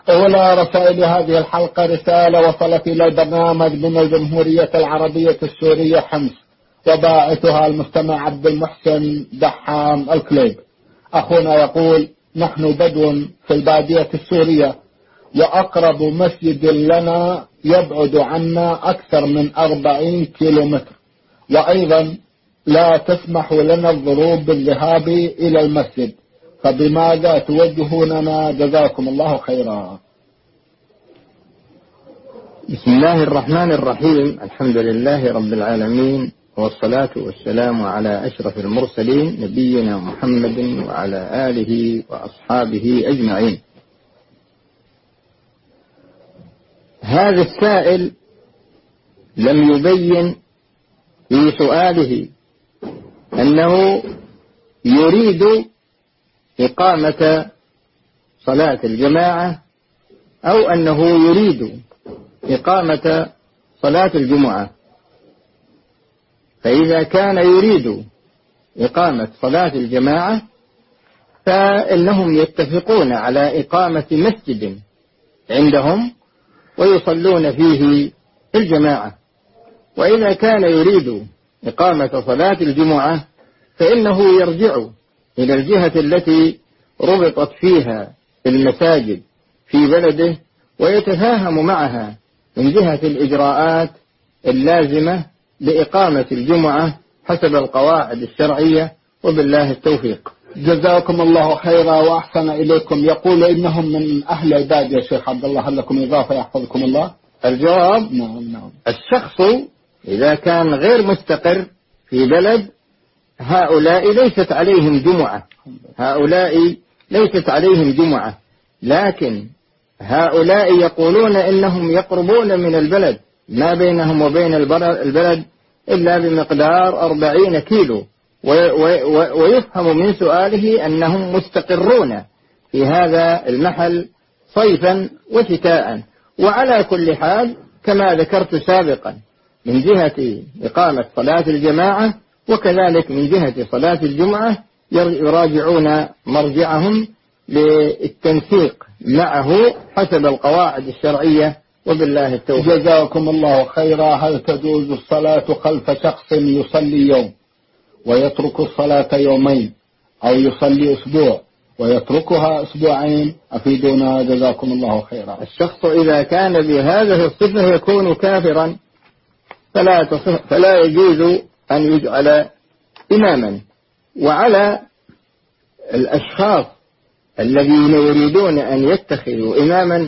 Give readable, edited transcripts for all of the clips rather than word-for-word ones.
أولى رسائل هذه الحلقة رسالة وصلت إلى البرنامج من الجمهورية العربية السورية حمص، وباعثها المستمع عبد المحسن دحام الكليب. أخونا يقول: نحن بدو في البادية السورية، وأقرب مسجد لنا يبعد عنا أكثر من 40 كيلومتر، وأيضا لا تسمح لنا الظروف بالذهاب إلى المسجد، فبماذا توجهوننا؟ جزاكم الله خيرا. بسم الله الرحمن الرحيم. الحمد لله رب العالمين، والصلاة والسلام على أشرف المرسلين نبينا محمد وعلى آله وأصحابه أجمعين. هذا السائل لم يبين في سؤاله أنه يريد إقامة صلاة الجماعة أو أنه يريد إقامة صلاة الجمعة. فإذا كان يريد إقامة صلاة الجماعة فإنهم يتفقون على إقامة مسجد عندهم ويصلون فيه الجماعة. وإذا كان يريد إقامة صلاة الجمعة فإنه يرجع إلى الجهة التي ربطت فيها المساجد في بلده ويتفاهم معها من جهة الإجراءات اللازمة لإقامة الجمعة حسب القواعد الشرعية، وبالله التوفيق. جزاكم الله خيرا وأحسن إليكم. يقول إنهم من أهل البادية يا شيخ عبد الله، هل لكم إضافة يحفظكم الله؟ الجواب: نعم. الشخص إذا كان غير مستقر في بلد هؤلاء ليست عليهم جمعة، لكن هؤلاء يقولون إنهم يقربون من البلد، ما بينهم وبين البلد إلا بمقدار 40 كيلو، ويفهم من سؤاله أنهم مستقرون في هذا المحل صيفا وشتاء. وعلى كل حال كما ذكرت سابقا من جهة إقامة صلاة الجماعة وكذلك من جهة صلاة الجمعة يراجعون مرجعهم للتنسيق معه حسب القواعد الشرعية، وبالله التوفيق. جزاكم الله خيرا. هل تجوز الصلاة خلف شخص يصلي يوم ويترك الصلاة يومين، أو يصلي أسبوع ويتركها أسبوعين؟ أفيدونا جزاكم الله خيرا. الشخص إذا كان بهذه الصفة يكون كافرا، فلا يجوز أن يجعل إماما. وعلى الأشخاص الذين يريدون أن يتخذوا إماما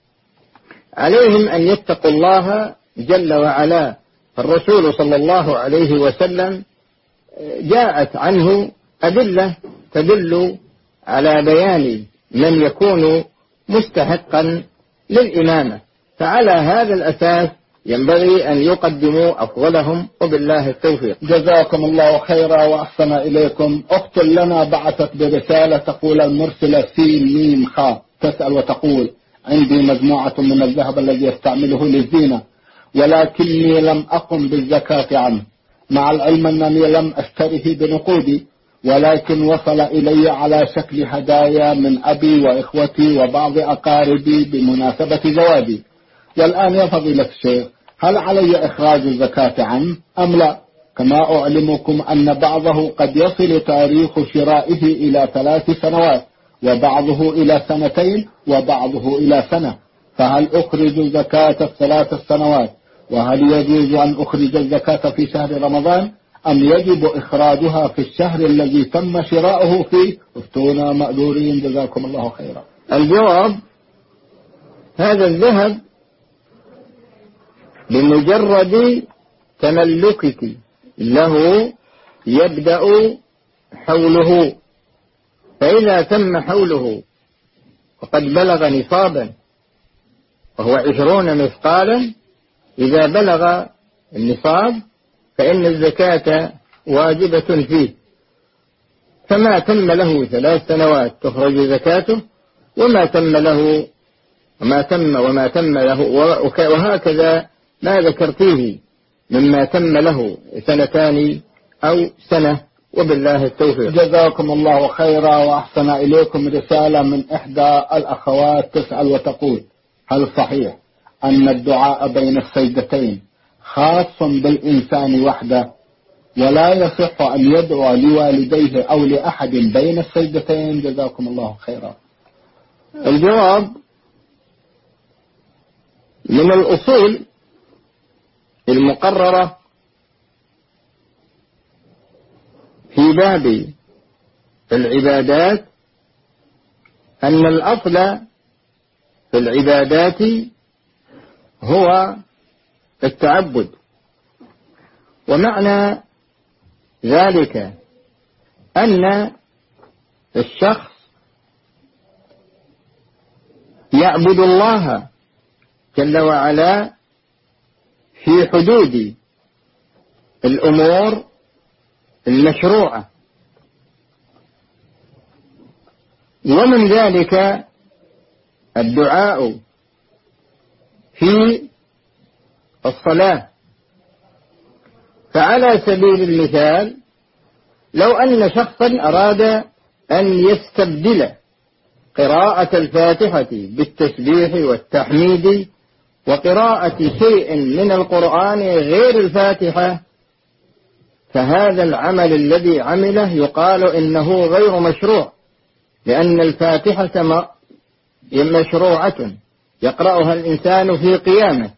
عليهم أن يتقوا الله جل وعلا. الرسول صلى الله عليه وسلم جاءت عنه أدلة تدل على بيان من يكون مستحقا للإمامة، فعلى هذا الأساس ينبغي أن يقدموا أفضلهم، وبالله التوفيق. جزاكم الله خيرا وأحسن إليكم. أخت لنا بعثت برسالة تقول: المرسلة سين خ تسأل وتقول: عندي مجموعة من الذهب الذي يستعمله للزينة، ولكني لم أقم بالزكاة عنه، مع العلم أنني لم أشتره بنقودي، ولكن وصل إلي على شكل هدايا من أبي وإخوتي وبعض أقاربي بمناسبة زواجي. والآن يا فضيلة الشيخ، هل علي إخراج الزكاة عنه أم لا؟ كما أعلمكم أن بعضه قد يصل تاريخ شرائه إلى 3 سنوات، وبعضه إلى 2 وبعضه إلى سنة، فهل أخرج زكاة 3 سنوات؟ وهل يجوز أن أخرج الزكاة في شهر رمضان أم يجب إخراجها في الشهر الذي تم شراؤه فيه؟ افتونا مأذورين جزاكم الله خيرا. الجواب: هذا الذهب بمجرد تملكك له يبدأ حوله، فإذا تم حوله وقد بلغ نصابا وهو 20 مثقالا، إذا بلغ النصاب فإن الزكاة واجبة فيه، فما تم له 3 سنوات تخرج زكاته، وما تم له وهكذا ما ذكرتيه مما تم له 2 أو سنة، وبالله التوفيق. جزاكم الله خيرا وأحسن إليكم. رسالة من إحدى الأخوات تسأل وتقول: هل صحيح أن الدعاء بين السجدتين خاص بالإنسان وحده ولا يصح أن يدعو لوالديه أو لأحد بين السجدتين؟ جزاكم الله خيرا. الجواب: من الأصول المقررة في باب العبادات أن الأصل في العبادات هو التعبد، ومعنى ذلك أن الشخص يعبد الله جل وعلا في حدود الأمور المشروعة، ومن ذلك الدعاء في الصلاة. فعلى سبيل المثال، لو أن شخصا أراد أن يستبدل قراءة الفاتحة بالتسبيح والتحميد وقراءة شيء من القرآن غير الفاتحة، فهذا العمل الذي عمله يقال إنه غير مشروع، لأن الفاتحة مشروعة يقرأها الإنسان في قيامه،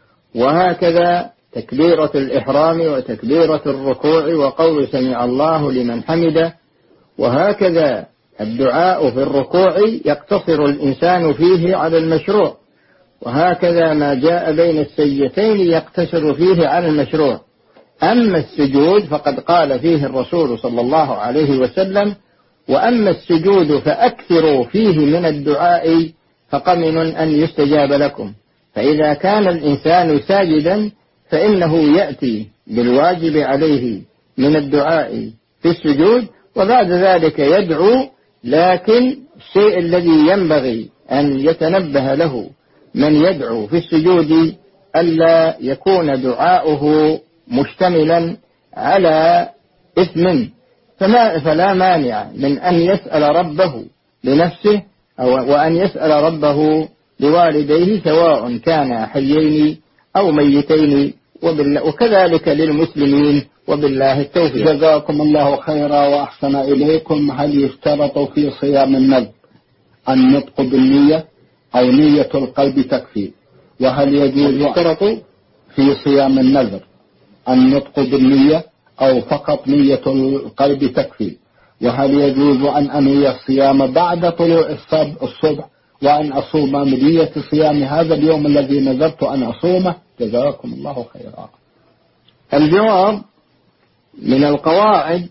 وهكذا تكبيرة الإحرام وتكبيرة الركوع وقول سمع الله لمن حمده، وهكذا الدعاء في الركوع يقتصر الإنسان فيه على المشروع، وهكذا ما جاء بين السجدتين يقتصر فيه على المشروع. أما السجود فقد قال فيه الرسول صلى الله عليه وسلم: وأما السجود فأكثروا فيه من الدعاء فقمن أن يستجاب لكم. فإذا كان الإنسان ساجدا فإنه يأتي بالواجب عليه من الدعاء في السجود، وبعد ذلك يدعو، لكن الشيء الذي ينبغي أن يتنبه له من يدعو في السجود ألا يكون دعاؤه مشتملا على إثم، فلا مانع من أن يسأل ربه لنفسه وأن يسأل ربه لوالديه سواء كان حيين أو ميتين، وكذلك للمسلمين، وبالله التوفيق. جزاكم الله خيرا وأحسن إليكم. هل يشترط في صيام النذر النطق بالنية أو نية القلب تكفي؟ وهل يجوز يشترط في صيام النذر النطق بالنية أو فقط نية القلب تكفي؟ وهل يجوز أن أنوي الصيام بعد طلوع الصبح وأن أصوم بنية صيام هذا اليوم الذي نذرت أن أصومه؟ جزاكم الله خيرا. الجواب: من القواعد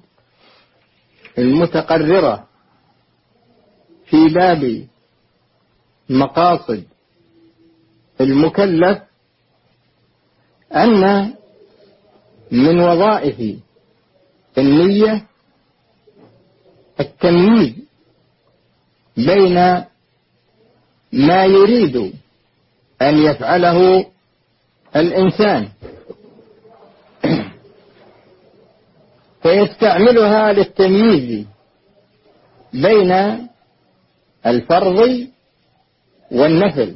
المتقررة في باب مقاصد المكلف أن من وظائف النية التمييز بين ما يريد أن يفعله الإنسان فيستعملها للتمييز بين الفرض والنفل.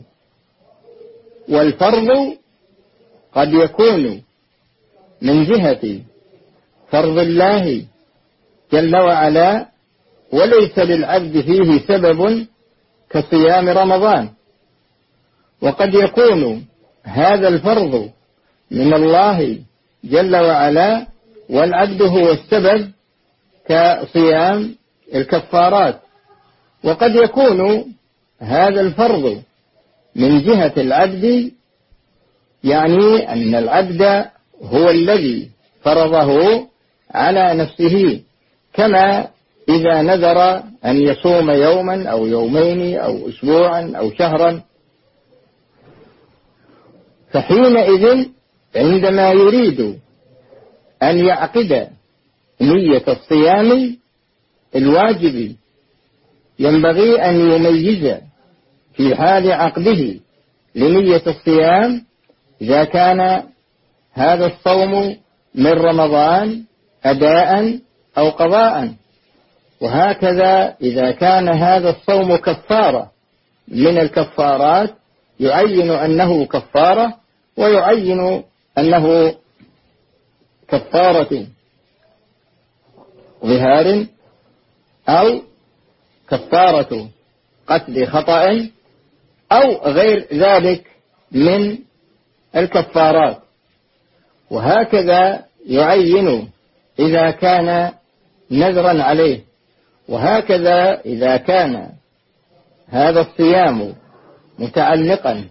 والفرض قد يكون من جهة فرض الله جل وعلا وليس للعبد فيه سبب كصيام رمضان، وقد يكون هذا الفرض من الله جل وعلا والعبد هو السبب كصيام الكفارات، وقد يكون هذا الفرض من جهة العبد، يعني أن العبد هو الذي فرضه على نفسه، كما إذا نذر أن يصوم يوما أو يومين أو أسبوعا أو شهرا، فحينئذ عندما يريد أن يعقد نية الصيام الواجب ينبغي أن يميز في حال عقده لنية الصيام إذا كان هذا الصوم من رمضان أداء أو قضاء. وهكذا إذا كان هذا الصوم كفارة من الكفارات يعين أنه كفارة، ويعين أنه كفارة ظهار أو كفارة قتل خطأ أو غير ذلك من الكفارات. وهكذا يعين إذا كان نذرا عليه. وهكذا إذا كان هذا الصيام متعلقا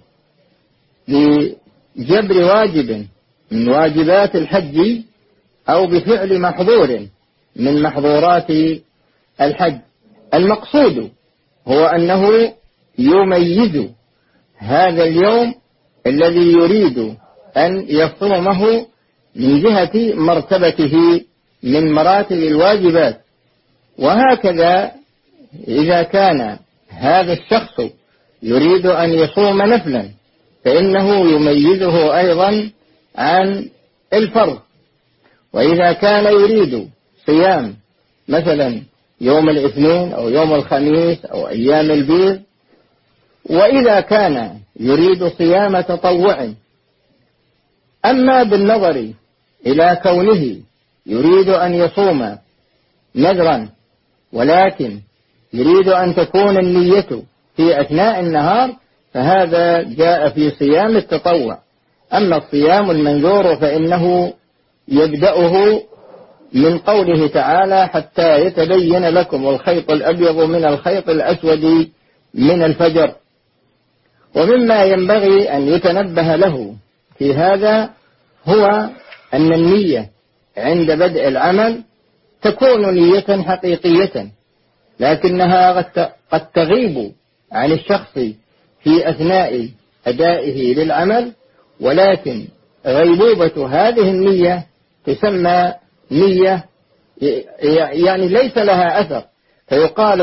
بجبر واجب من واجبات الحج أو بفعل محظور من محظورات الحج. المقصود هو أنه يميز هذا اليوم الذي يريد أن يصومه من جهة مرتبته من مراتب الواجبات. وهكذا إذا كان هذا الشخص يريد أن يصوم نفلا فإنه يميزه أيضا عن الفرض. وإذا كان يريد صيام مثلا يوم الاثنين أو يوم الخميس أو أيام البيض، وإذا كان يريد صيام تطوع. أما بالنظر إلى كونه يريد أن يصوم نذرا ولكن يريد أن تكون النية في أثناء النهار فهذا جاء في صيام التطوع. أما الصيام المنذور فإنه يبدأه من قوله تعالى حتى يتبين لكم الخيط الأبيض من الخيط الأسود من الفجر. ومما ينبغي أن يتنبه له في هذا هو أن النية عند بدء العمل تكون نية حقيقية، لكنها قد تغيب عن الشخص في أثناء أدائه للعمل، ولكن غيبوبة هذه النية تسمى نية يعني ليس لها أثر، فيقال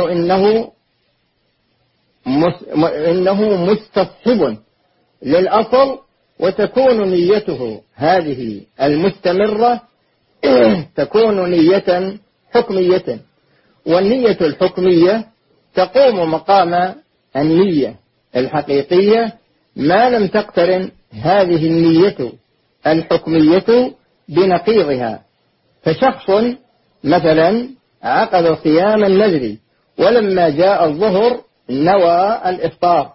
إنه مستصحب للأصل، وتكون نيته هذه المستمرة تكون نية حكمية. والنية الحكمية تقوم مقام النية الحقيقية ما لم تقترن هذه النية الحكمية بنقيضها. فشخص مثلا عقد صيام النذر ولما جاء الظهر نوى الإفطار،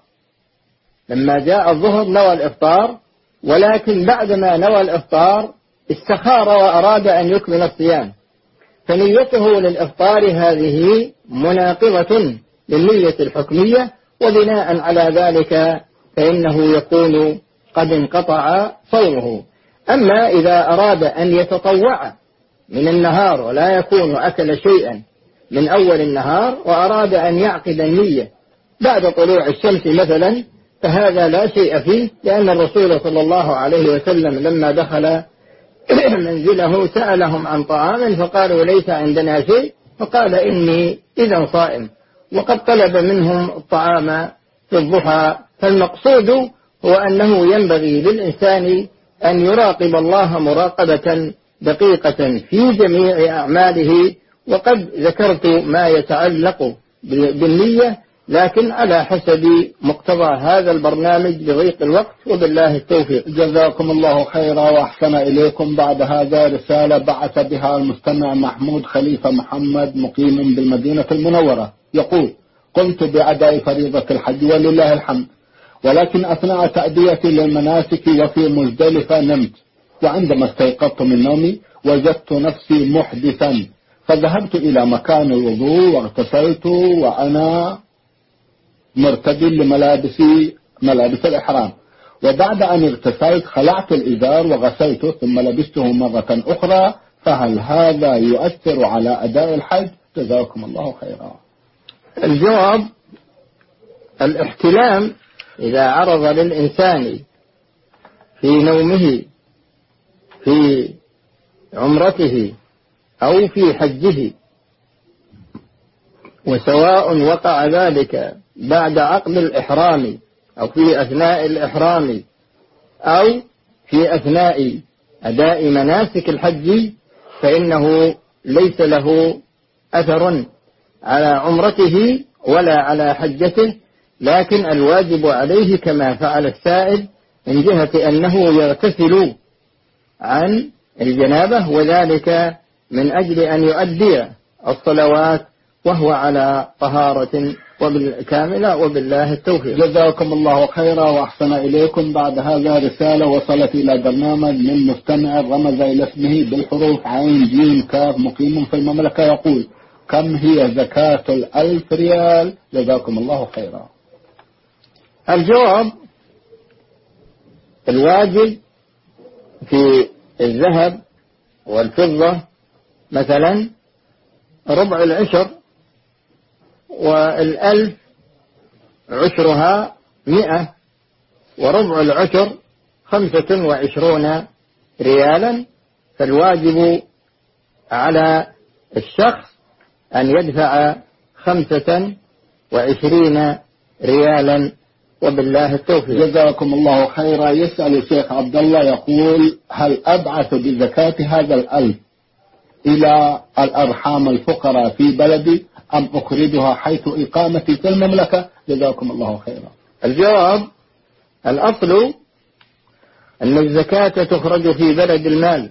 ولكن بعدما نوى الإفطار استخار وأراد أن يكمل الصيام، فنيته للإفطار هذه مناقضة للنية الحكمية، وبناء على ذلك فإنه يكون قد انقطع صومه. أما إذا أراد أن يتطوع من النهار ولا يكون أكل شيئا من أول النهار وأراد أن يعقد النية بعد طلوع الشمس مثلا فهذا لا شيء فيه، لأن الرسول صلى الله عليه وسلم لما دخل منزله سألهم عن طعام فقالوا ليس عندنا شيء، فقال إني إذا صائم، وقد طلب منهم الطعام في الضحى. فالمقصود هو أنه ينبغي للإنسان أن يراقب الله مراقبة دقيقة في جميع أعماله. وقد ذكرت ما يتعلق بالنية لكن على حسب مقتضى هذا البرنامج لضيق الوقت، وبالله التوفيق. جزاكم الله خيرا وأحسن إليكم. بعد هذا رسالة بعث بها المستمع محمود خليفة محمد مقيم بالمدينة المنورة، يقول: قمت بأداء فريضة الحج ولله الحمد، ولكن أثناء تأديتي للمناسك وفي مزدلفة نمت، وعندما استيقظت من نومي وجدت نفسي محدثا، فذهبت إلى مكان الوضوء واغتسلت وأنا مرتدي ملابس الإحرام، وبعد أن اغتسلت خلعت الإزار وغسلته ثم لبسته مرة أخرى، فهل هذا يؤثر على أداء الحج؟ جزاكم الله خيرا. الجواب: الاحتلام إذا عرض للإنسان في نومه في عمرته أو في حجه، وسواء وقع ذلك بعد عقد الإحرام أو في أثناء الإحرام أو في أثناء أداء مناسك الحج، فإنه ليس له أثر على عمرته ولا على حجته، لكن الواجب عليه كما فعل السائل من جهة أنه يغتسل عن الجنابة، وذلك من أجل أن يؤدي الصلوات وهو على طهارة كاملة، وبالله التوفيق. جزاكم الله خيرا وأحسن إليكم. بعد هذا رسالة وصلت إلى برنامج من مستمع رمز إلى اسمه بالحروف عين جيم كاف مقيم في المملكة، يقول: كم هي زكاة 1000 ريال؟ جزاكم الله خيرا. الجواب: الواجب في الذهب والفضة مثلا ربع العشر، وال1000 عشرها 100، وربع العشر 25 ريالا. فالواجب على الشخص أن يدفع 25 ريالا، وبالله التوفيق. جزاكم الله خيرا. يسأل الشيخ عبد الله يقول: هل أبعث بزكاة هذا 1000 إلى الأرحام الفقراء في بلدي أم أخرجها حيث إقامتي في المملكة؟ جزاكم الله خيرا. الجواب: الأصل أن الزكاة تخرج في بلد المال،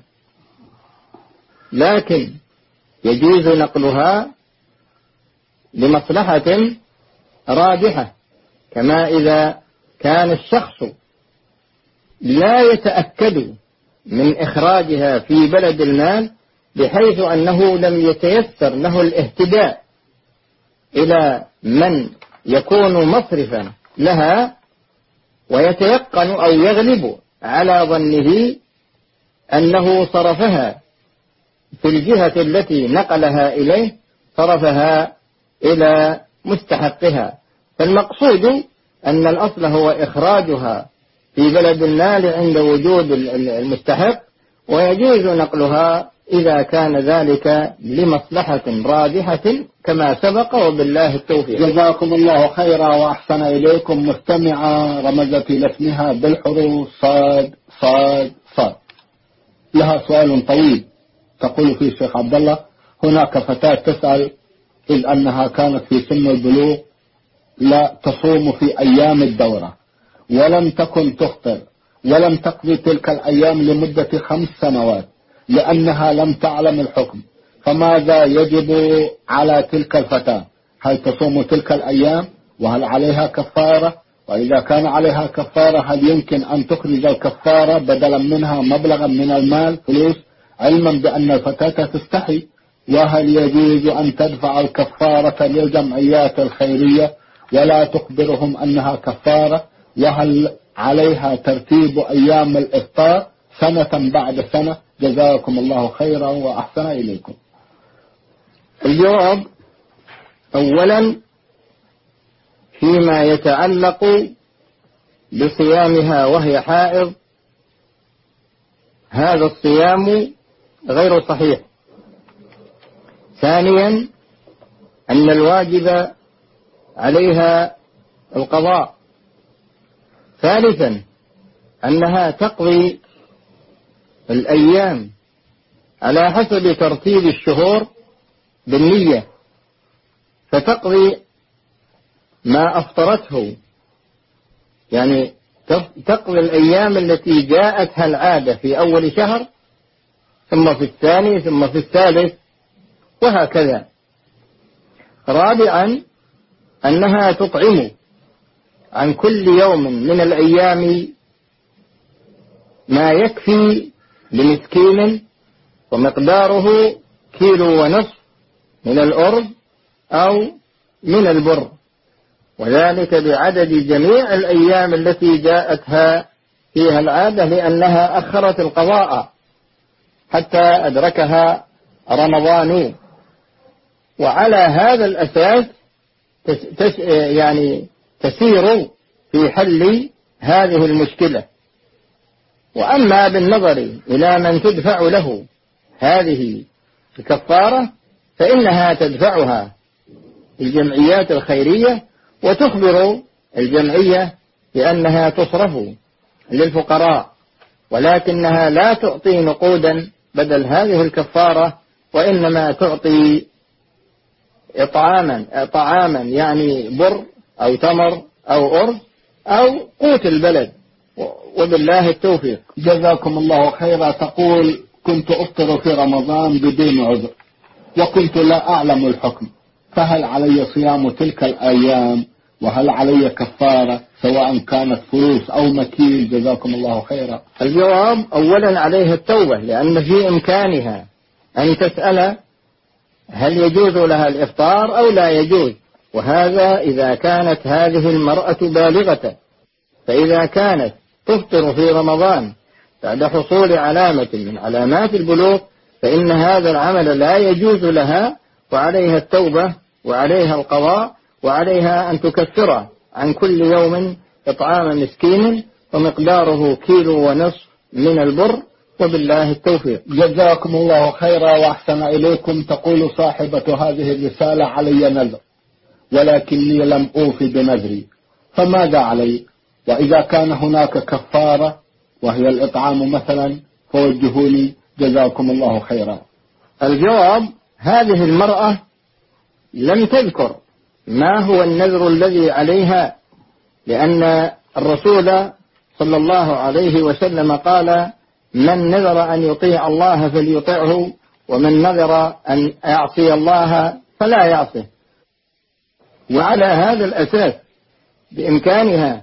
لكن يجوز نقلها لمصلحة راجحة، كما إذا كان الشخص لا يتأكد من إخراجها في بلد المال بحيث أنه لم يتيسر له الاهتداء إلى من يكون مصرفا لها، ويتيقن أو يغلب على ظنه أنه صرفها في الجهة التي نقلها إليه، صرفها إلى مستحقها. فالمقصود أن الأصل هو إخراجها في بلد المال عند وجود المستحق، ويجوز نقلها إذا كان ذلك لمصلحة راجحة كما سبق، وبالله التوفيق. جزاكم الله خيرا وأحسن إليكم. مستمعة رمزت لاسمها بالحروف صاد صاد صاد، لها سؤال طويل. تقول فيه الشيخ عبد الله: هناك فتاة تسأل إذ أنها كانت في سن البلوغ لا تصوم في أيام الدورة، ولم تكن تفطر، ولم تقضي تلك الأيام لمدة 5 سنوات لأنها لم تعلم الحكم، فماذا يجب على تلك الفتاة؟ هل تصوم تلك الأيام؟ وهل عليها كفارة؟ وإذا كان عليها كفارة هل يمكن أن تخرج الكفارة بدلا منها مبلغا من المال فلوس، علما بأن الفتاة تستحي؟ وهل يجوز أن تدفع الكفارة للجمعيات الخيرية ولا تخبرهم أنها كفارة؟ وهل عليها ترتيب أيام الإفطار سنة بعد سنة؟ جزاكم الله خيرا وأحسن إليكم. الجواب: أولا، فيما يتعلق بصيامها وهي حائض، هذا الصيام غير صحيح. ثانيا، أن الواجب عليها القضاء. ثالثا، أنها تقضي الأيام على حسب ترتيب الشهور بالنية، فتقضي ما أفطرته، يعني تقضي الأيام التي جاءتها العادة في أول شهر، ثم في الثاني، ثم في الثالث، وهكذا. رابعا، أنها تطعم عن كل يوم من الأيام ما يكفي لمسكين، ومقداره 1.5 كيلو من الأرز أو من البر، وذلك بعدد جميع الأيام التي جاءتها فيها العادة، لأنها أخرت القضاء حتى أدركها رمضان. وعلى هذا الأساس يعني تسير في حل هذه المشكلة. وأما بالنظر إلى من تدفع له هذه الكفارة فإنها تدفعها الجمعيات الخيرية، وتخبر الجمعية بأنها تصرف للفقراء، ولكنها لا تعطي نقودا بدل هذه الكفارة، وإنما تعطي طعاما يعني بر أو تمر أو أرز أو قوت البلد، وبالله التوفيق. جزاكم الله خيرا. تقول: كنت أفطر في رمضان بدون عذر وكنت لا أعلم الحكم، فهل علي صيام تلك الأيام وهل علي كفارة سواء كانت فلوس أو مكيل؟ جزاكم الله خيرا. الجواب: أولا عليها التوبة، لأن في إمكانها أن تسأل هل يجوز لها الإفطار أو لا يجوز، وهذا إذا كانت هذه المرأة بالغة. فإذا كانت تفطر في رمضان بعد حصول علامة من علامات البلوغ فإن هذا العمل لا يجوز لها، وعليها التوبة وعليها القضاء، وعليها أن تكفر عن كل يوم إطعام مسكين ومقداره 1.5 كيلو من البر، وبالله التوفيق. جزاكم الله خيرا وأحسن إليكم. تقول صاحبة هذه الرسالة: علي نذر ولكني لم أوفي بنذري، فماذا علي؟ وإذا كان هناك كفارة وهي الإطعام مثلا فوجهوني جزاكم الله خيرا. الجواب: هذه المرأة لم تذكر ما هو النذر الذي عليها، لأن الرسول صلى الله عليه وسلم قال: من نذر أن يطيع الله فليطعه، ومن نذر أن يعصي الله فلا يعصه. وعلى هذا الأساس بإمكانها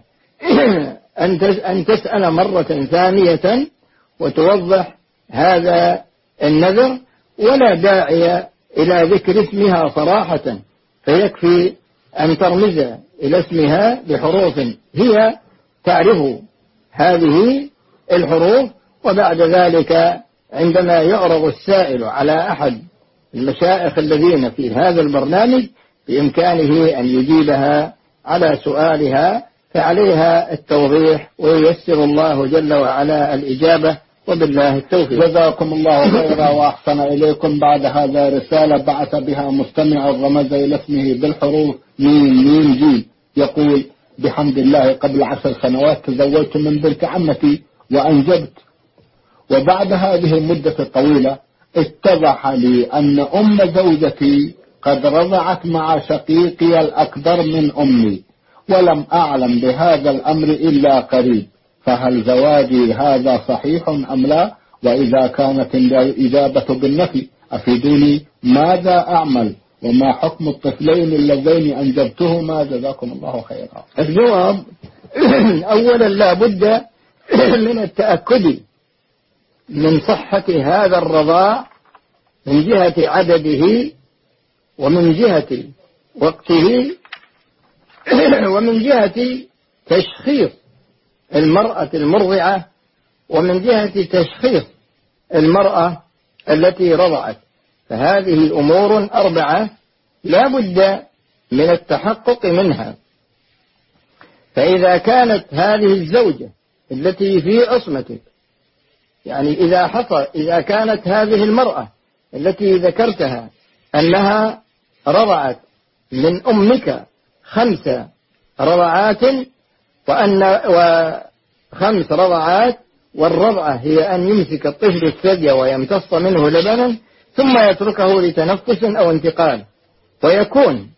أن تسأل مرة ثانية وتوضح هذا النذر، ولا داعي إلى ذكر اسمها صراحة، فيكفي أن ترمز إلى اسمها بحروف هي تعرف هذه الحروف، وبعد ذلك عندما يعرض السائل على أحد المشايخ الذين في هذا البرنامج بإمكانه أن يجيبها على سؤالها، فعليها التوضيح وييسر الله جل وعلا الإجابة، وبالله التوفيق. جزاكم الله خيرا وأحسن إليكم. بعد هذا رسالة بعث بها مستمع رمز إلى اسمه بالحروف ميم جيم، يقول: بحمد الله قبل 10 سنوات تزوجت من بنت عمتي وأنجبت، وبعد هذه المدة الطويلة اتضح لي أن أم زوجتي قد رضعت مع شقيقي الأكبر من أمي، ولم أعلم بهذا الأمر إلا قريب، فهل زواجي هذا صحيح أم لا؟ وإذا كانت الإجابة بالنفي أفيدوني ماذا أعمل، وما حكم الطفلين اللذين أنجبتهما؟ جزاكم الله خيرا. الجواب: أولا لا بد من التأكد من صحة هذا الرضاع من جهة عدده، ومن جهة وقته، ومن جهة تشخيص المرأة المرضعة، ومن جهة تشخيص المرأة التي رضعت. فهذه أمور 4 لا بد من التحقق منها. فإذا كانت هذه الزوجة التي في عصمتك، يعني إذا كانت هذه المرأة التي ذكرتها أنها رضعت من أمك 5 رضعات، و5 رضعات، والرضعة هي أن يمسك الطفل الثدي ويمتص منه لبنا ثم يتركه لتنفس أو انتقال، ويكون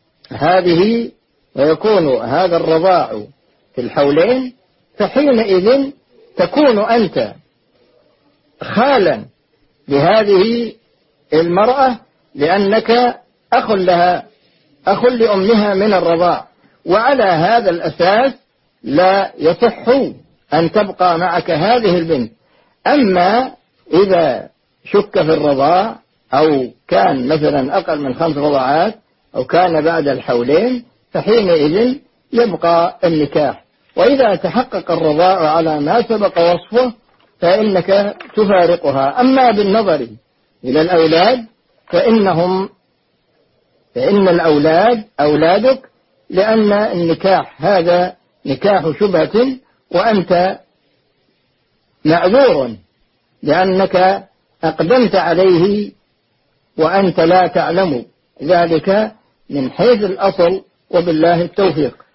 هذا الرضاع في الحولين، فحينئذ تكون أنت خالا بهذه المرأة، لأنك أخ لها، أخ لأمها من الرضاع. وعلى هذا الأساس لا يصح أن تبقى معك هذه البنت. أما إذا شك في الرضاع، أو كان مثلا أقل من 5 رضعات، أو كان بعد الحولين، فحينئذ يبقى النكاح. وإذا تحقق الرضاع على ما سبق وصفه فإنك تفارقها. أما بالنظر إلى الأولاد فإن الأولاد أولادك، لأن النكاح هذا نكاح شبهة، وأنت معذور لأنك أقدمت عليه وأنت لا تعلم ذلك من حيث الأصل، وبالله التوفيق.